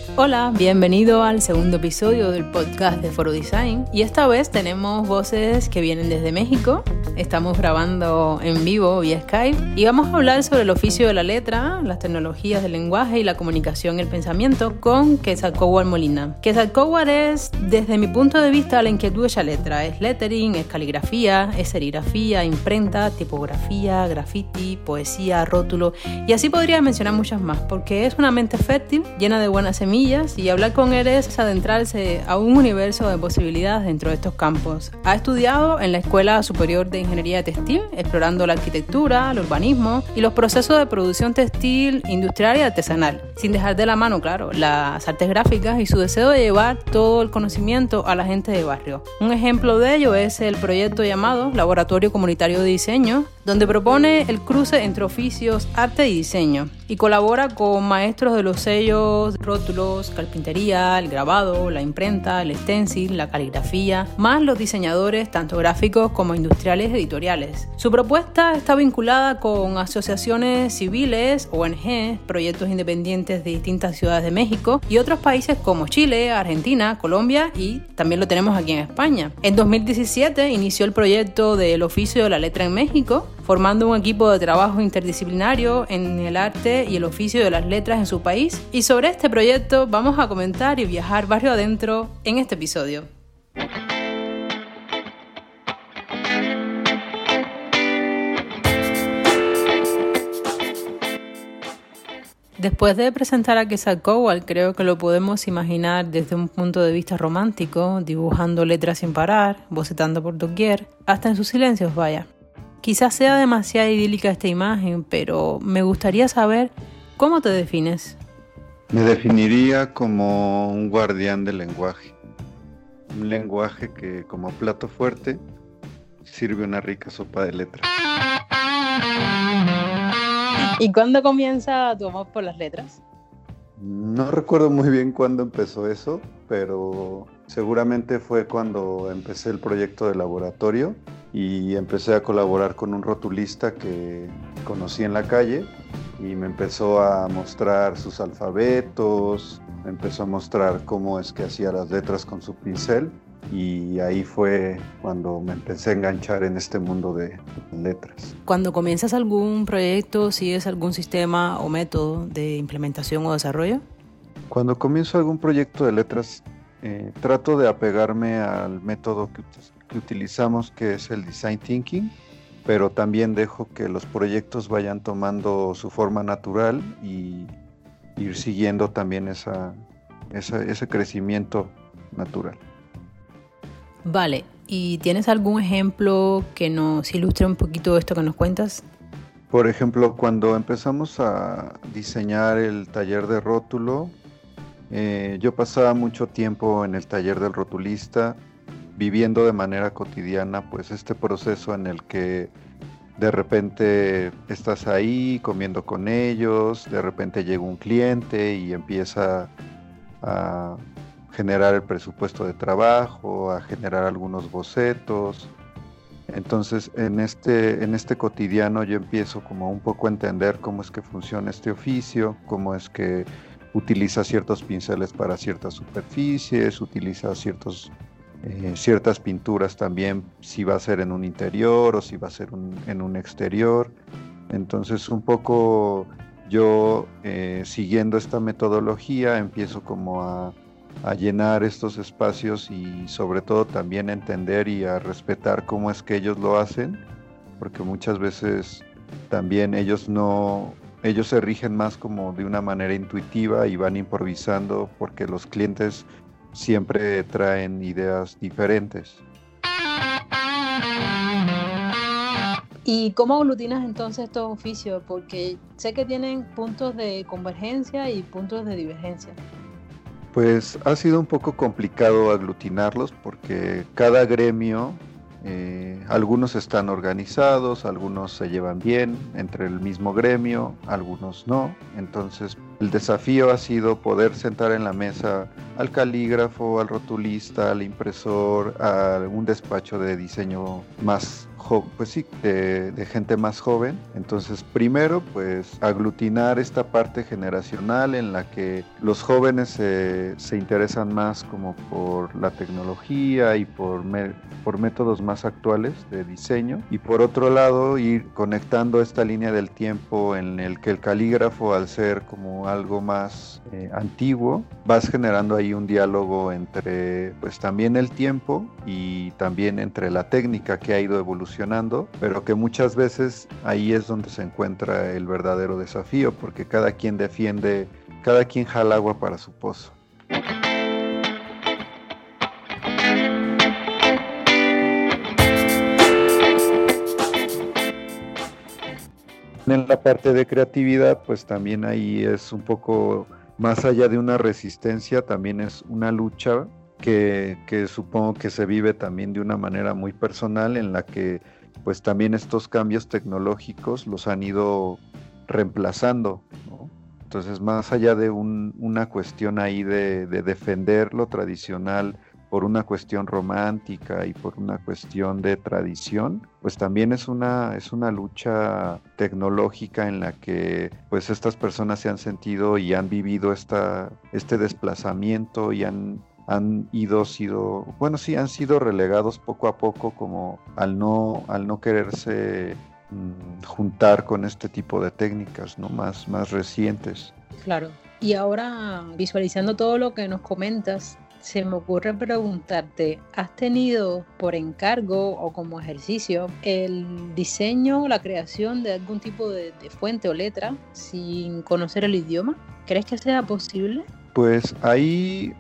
Hola, bienvenido al segundo episodio del podcast de Foro Design y esta vez tenemos voces que vienen desde México. Estamos grabando en vivo vía Skype y vamos a hablar sobre el oficio de la letra, las tecnologías del lenguaje y la comunicación y el pensamiento con Quetzalcóatl Molina. Quetzalcóatl es, desde mi punto de vista, la inquietud hecha letra. Es lettering, es caligrafía, es serigrafía, imprenta, tipografía, graffiti, poesía, rótulo y así podría mencionar muchas más porque es una mente fértil, llena de buenas semillas y hablar con él es adentrarse a un universo de posibilidades dentro de estos campos. Ha estudiado en la Escuela Superior de Ingeniería Textil, explorando la arquitectura, el urbanismo y los procesos de producción textil, industrial y artesanal, sin dejar de la mano, claro, las artes gráficas y su deseo de llevar todo el conocimiento a la gente de barrio. Un ejemplo de ello es el proyecto llamado Laboratorio Comunitario de Diseño, donde propone el cruce entre oficios, arte y diseño, y colabora con maestros de los sellos, rótulos, carpintería, el grabado, la imprenta, el stencil, la caligrafía, más los diseñadores tanto gráficos como industriales editoriales. Su propuesta está vinculada con asociaciones civiles, ONG, proyectos independientes de distintas ciudades de México y otros países como Chile, Argentina, Colombia y también lo tenemos aquí en España. En 2017 inició el proyecto del oficio de la letra en México, formando un equipo de trabajo interdisciplinario en el arte y el oficio de las letras en su país. Y sobre este proyecto vamos a comentar y viajar barrio adentro en este episodio. Después de presentar a Quetzalcóatl, creo que lo podemos imaginar desde un punto de vista romántico, dibujando letras sin parar, bocetando por doquier, hasta en sus silencios, vaya. Quizás sea demasiado idílica esta imagen, pero me gustaría saber cómo te defines. Me definiría como un guardián del lenguaje. Un lenguaje que, como plato fuerte, sirve una rica sopa de letras. ¿Y cuándo comienza tu amor por las letras? No recuerdo muy bien cuándo empezó eso, pero seguramente fue cuando empecé el proyecto de laboratorio y empecé a colaborar con un rotulista que conocí en la calle y me empezó a mostrar sus alfabetos, me empezó a mostrar cómo es que hacía las letras con su pincel y ahí fue cuando me empecé a enganchar en este mundo de letras. Cuando comienzas algún proyecto, ¿sigues algún sistema o método de implementación o desarrollo? Cuando comienzo algún proyecto de letras, trato de apegarme al método que utilizamos, que es el Design Thinking, pero también dejo que los proyectos vayan tomando su forma natural y ir siguiendo también ese crecimiento natural. Vale, ¿y tienes algún ejemplo que nos ilustre un poquito esto que nos cuentas? Por ejemplo, cuando empezamos a diseñar el taller de rótulo, yo pasaba mucho tiempo en el taller del rotulista, viviendo de manera cotidiana pues este proceso en el que de repente estás ahí comiendo con ellos, de repente llega un cliente y empieza a generar el presupuesto de trabajo, a generar algunos bocetos. Entonces en este cotidiano yo empiezo como un poco a entender cómo es que funciona este oficio, cómo es que utiliza ciertos pinceles para ciertas superficies, utiliza ciertas pinturas también, si va a ser en un interior o si va a ser en un exterior. Entonces un poco yo siguiendo esta metodología empiezo como a llenar estos espacios y sobre todo también a entender y a respetar cómo es que ellos lo hacen, porque muchas veces también ellos se rigen más como de una manera intuitiva y van improvisando porque los clientes siempre traen ideas diferentes. ¿Y cómo aglutinas entonces estos oficios? Porque sé que tienen puntos de convergencia y puntos de divergencia. Pues ha sido un poco complicado aglutinarlos porque cada gremio, algunos están organizados, algunos se llevan bien entre el mismo gremio, algunos no. Entonces el desafío ha sido poder sentar en la mesa al calígrafo, al rotulista, al impresor, a un despacho de diseño más pues sí, de gente más joven. Entonces, primero, pues aglutinar esta parte generacional en la que los jóvenes se interesan más como por la tecnología y por métodos más actuales de diseño. Y por otro lado, ir conectando esta línea del tiempo en el que el calígrafo, al ser como algo más antiguo, vas generando ahí un diálogo entre pues también el tiempo y también entre la técnica que ha ido evolucionando, pero que muchas veces ahí es donde se encuentra el verdadero desafío, porque cada quien jala agua para su pozo. En la parte de creatividad, pues también ahí es un poco más allá de una resistencia, también es una lucha que supongo que se vive también de una manera muy personal, en la que pues también estos cambios tecnológicos los han ido reemplazando, ¿no? Entonces, más allá de una cuestión ahí de defender lo tradicional por una cuestión romántica y por una cuestión de tradición, pues también es una lucha tecnológica en la que pues estas personas se han sentido y han vivido este desplazamiento y han sido relegados poco a poco, como al no quererse juntar con este tipo de técnicas, ¿no? más recientes. Claro. Y ahora, visualizando todo lo que nos comentas, se me ocurre preguntarte, ¿has tenido por encargo o como ejercicio el diseño o la creación de algún tipo de fuente o letra sin conocer el idioma? ¿Crees que sea posible? Pues ahí,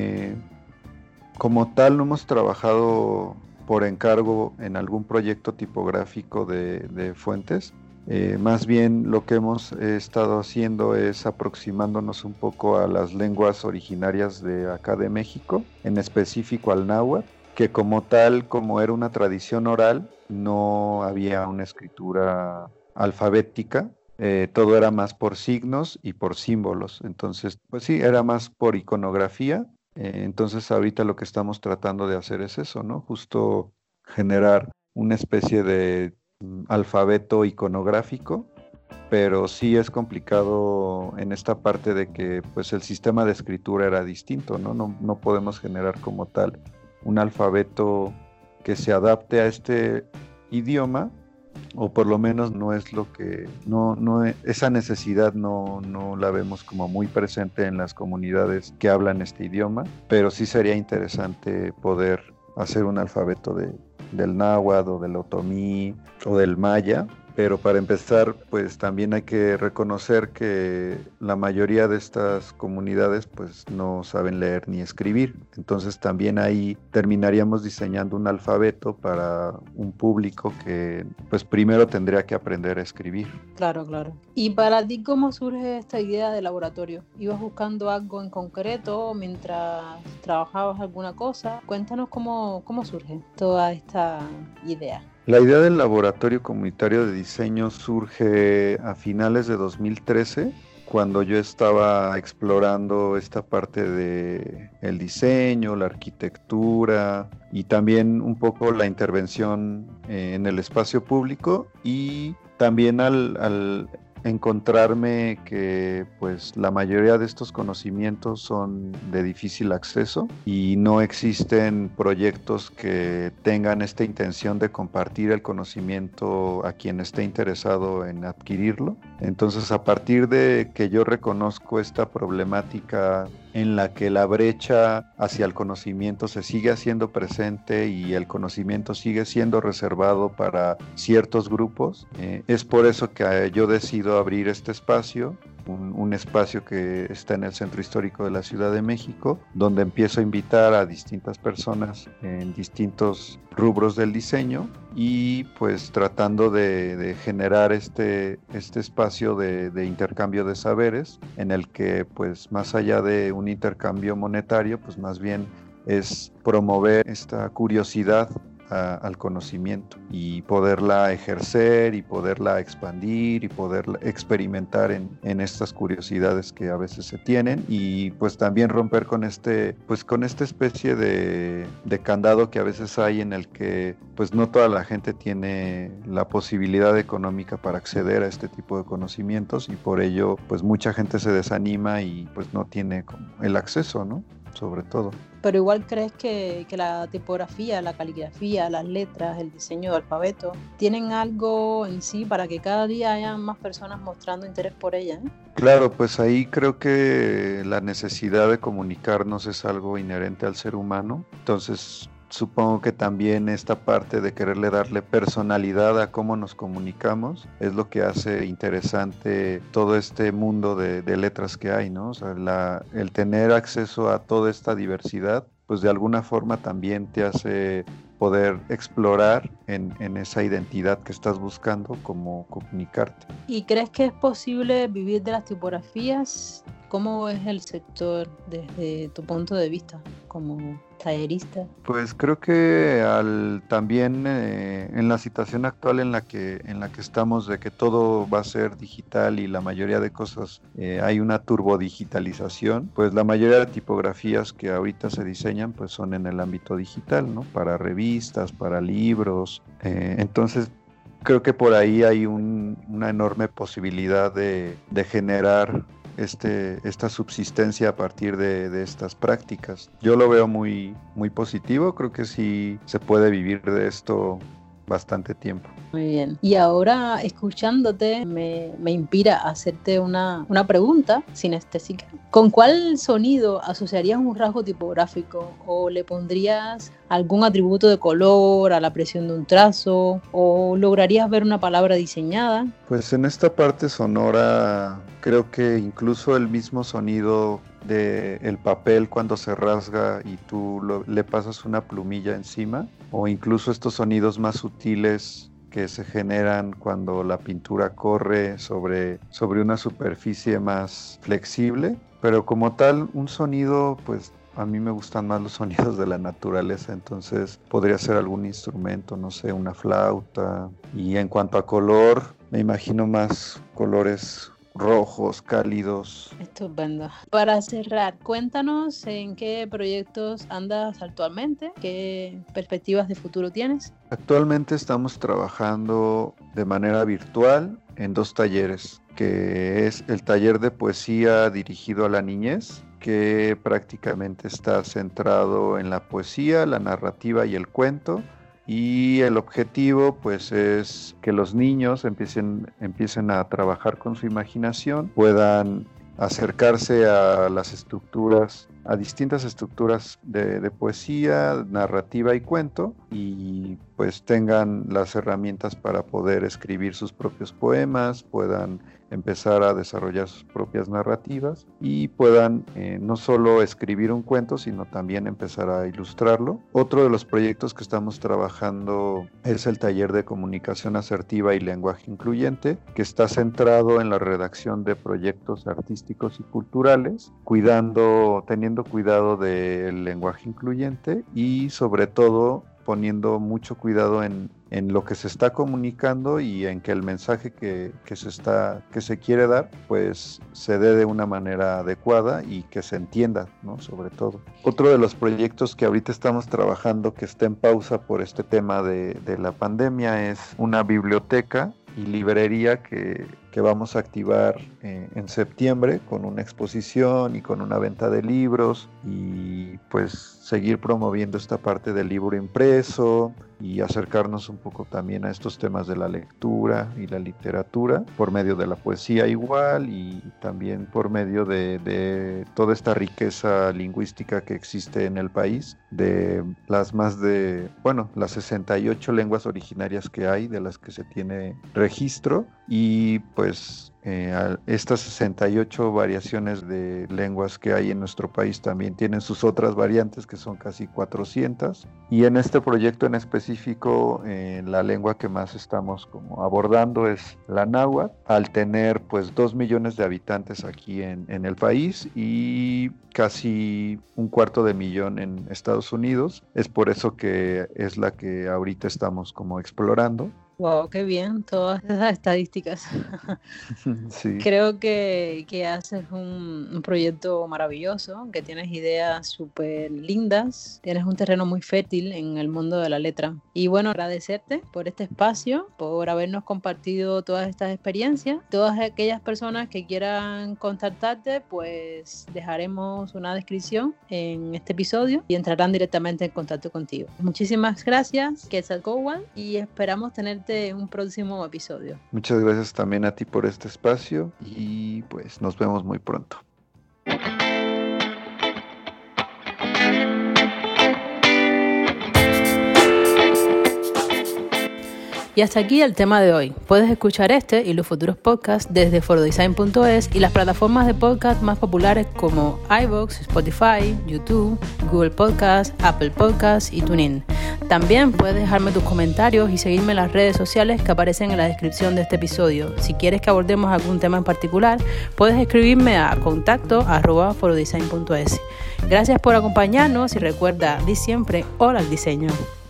como tal, no hemos trabajado por encargo en algún proyecto tipográfico de fuentes. Más bien lo que hemos estado haciendo es aproximándonos un poco a las lenguas originarias de acá de México, en específico al náhuatl, que como tal, como era una tradición oral, no había una escritura alfabética. Todo era más por signos y por símbolos. Entonces, pues sí, era más por iconografía. Entonces ahorita lo que estamos tratando de hacer es eso, ¿no? Justo generar una especie de alfabeto iconográfico, pero sí es complicado en esta parte de que pues el sistema de escritura era distinto, ¿no? No podemos generar como tal un alfabeto que se adapte a este idioma, o por lo menos no es lo que, esa necesidad no la vemos como muy presente en las comunidades que hablan este idioma, pero sí sería interesante poder hacer un alfabeto del náhuatl o del otomí o del maya. Pero para empezar, pues también hay que reconocer que la mayoría de estas comunidades pues no saben leer ni escribir. Entonces también ahí terminaríamos diseñando un alfabeto para un público que pues primero tendría que aprender a escribir. Claro, claro. ¿Y para ti cómo surge esta idea de laboratorio? ¿Ibas buscando algo en concreto mientras trabajabas alguna cosa? Cuéntanos cómo surge toda esta idea. La idea del laboratorio comunitario de diseño surge a finales de 2013, cuando yo estaba explorando esta parte de el diseño, la arquitectura y también un poco la intervención en el espacio público, y también al encontrarme que pues la mayoría de estos conocimientos son de difícil acceso y no existen proyectos que tengan esta intención de compartir el conocimiento a quien esté interesado en adquirirlo. Entonces, a partir de que yo reconozco esta problemática en la que la brecha hacia el conocimiento se sigue haciendo presente y el conocimiento sigue siendo reservado para ciertos grupos, es por eso que yo decido abrir este espacio, un espacio que está en el Centro Histórico de la Ciudad de México, donde empiezo a invitar a distintas personas en distintos rubros del diseño, y pues tratando de generar este espacio de intercambio de saberes, en el que pues más allá de un intercambio monetario, pues más bien es promover esta curiosidad al conocimiento y poderla ejercer y poderla expandir y poderla experimentar en estas curiosidades que a veces se tienen, y pues también romper con con esta especie de candado que a veces hay, en el que pues no toda la gente tiene la posibilidad económica para acceder a este tipo de conocimientos, y por ello pues mucha gente se desanima y pues no tiene como el acceso, ¿no? Sobre todo. Pero igual crees que la tipografía, la caligrafía, las letras, el diseño de alfabeto tienen algo en sí para que cada día haya más personas mostrando interés por ella, ¿eh? Claro, pues ahí creo que la necesidad de comunicarnos es algo inherente al ser humano. Entonces supongo que también esta parte de quererle darle personalidad a cómo nos comunicamos es lo que hace interesante todo este mundo de letras que hay, ¿no? O sea, el tener acceso a toda esta diversidad, pues de alguna forma también te hace poder explorar en esa identidad que estás buscando, cómo comunicarte. ¿Y crees que es posible vivir de las tipografías? ¿Cómo es el sector desde tu punto de vista como tallerista? Pues creo que también en la situación actual en la que estamos, de que todo va a ser digital y la mayoría de cosas hay una turbodigitalización, pues la mayoría de tipografías que ahorita se diseñan pues son en el ámbito digital, ¿no? Para revistas, para libros, entonces creo que por ahí hay una enorme posibilidad de generar esta subsistencia a partir de estas prácticas. Yo lo veo muy, muy positivo, creo que sí se puede vivir de esto bastante tiempo. Muy bien. Y ahora, escuchándote, me inspira a hacerte una pregunta sinestésica. ¿Con cuál sonido asociarías un rasgo tipográfico? ¿O le pondrías algún atributo de color a la presión de un trazo? ¿O lograrías ver una palabra diseñada? Pues en esta parte sonora, creo que incluso el mismo sonido del papel cuando se rasga y tú le pasas una plumilla encima, o incluso estos sonidos más sutiles que se generan cuando la pintura corre sobre una superficie más flexible, pero como tal un sonido, pues a mí me gustan más los sonidos de la naturaleza, entonces podría ser algún instrumento, no sé, una flauta. Y en cuanto a color, me imagino más colores rojos, cálidos. Estupendo. Para cerrar, cuéntanos en qué proyectos andas actualmente, qué perspectivas de futuro tienes. Actualmente estamos trabajando de manera virtual en 2 talleres, que es el taller de poesía dirigido a la niñez, que prácticamente está centrado en la poesía, la narrativa y el cuento. Y el objetivo pues es que los niños empiecen a trabajar con su imaginación, puedan acercarse a las estructuras, a distintas estructuras de poesía, narrativa y cuento, y pues tengan las herramientas para poder escribir sus propios poemas, puedan empezar a desarrollar sus propias narrativas y puedan no solo escribir un cuento, sino también empezar a ilustrarlo. Otro de los proyectos que estamos trabajando es el taller de comunicación asertiva y lenguaje incluyente, que está centrado en la redacción de proyectos artísticos y culturales, teniendo cuidado del lenguaje incluyente y sobre todo poniendo mucho cuidado en lo que se está comunicando y en que el mensaje que se quiere dar pues se dé de una manera adecuada y que se entienda, ¿no? Sobre todo. Otro de los proyectos que ahorita estamos trabajando, que está en pausa por este tema de la pandemia, es una biblioteca y librería que vamos a activar en septiembre con una exposición y con una venta de libros, y pues seguir promoviendo esta parte del libro impreso y acercarnos un poco también a estos temas de la lectura y la literatura por medio de la poesía igual, y también por medio de toda esta riqueza lingüística que existe en el país, de las las 68 lenguas originarias que hay, de las que se tiene registro, y pues pues estas 68 variaciones de lenguas que hay en nuestro país también tienen sus otras variantes, que son casi 400. Y en este proyecto en específico, la lengua que más estamos como abordando es la náhuatl, al tener pues 2 millones de habitantes aquí en el país y casi 250,000 en Estados Unidos. Es por eso que es la que ahorita estamos como explorando. Wow, qué bien, todas esas estadísticas. Sí. Creo que haces un proyecto maravilloso, que tienes ideas súper lindas, tienes un terreno muy fértil en el mundo de la letra. Y bueno, agradecerte por este espacio, por habernos compartido todas estas experiencias. Todas aquellas personas que quieran contactarte, pues dejaremos una descripción en este episodio y entrarán directamente en contacto contigo. Muchísimas gracias, Quetzalcóatl, y esperamos tenerte en un próximo episodio. Muchas gracias también a ti por este espacio y pues nos vemos muy pronto. Y hasta aquí el tema de hoy. Puedes escuchar este y los futuros podcasts desde forodesign.es y las plataformas de podcast más populares como iVoox, Spotify, YouTube, Google Podcasts, Apple Podcasts y TuneIn. También puedes dejarme tus comentarios y seguirme en las redes sociales que aparecen en la descripción de este episodio. Si quieres que abordemos algún tema en particular, puedes escribirme a contacto@forodesign.es. Gracias por acompañarnos y recuerda, di siempre hola al diseño.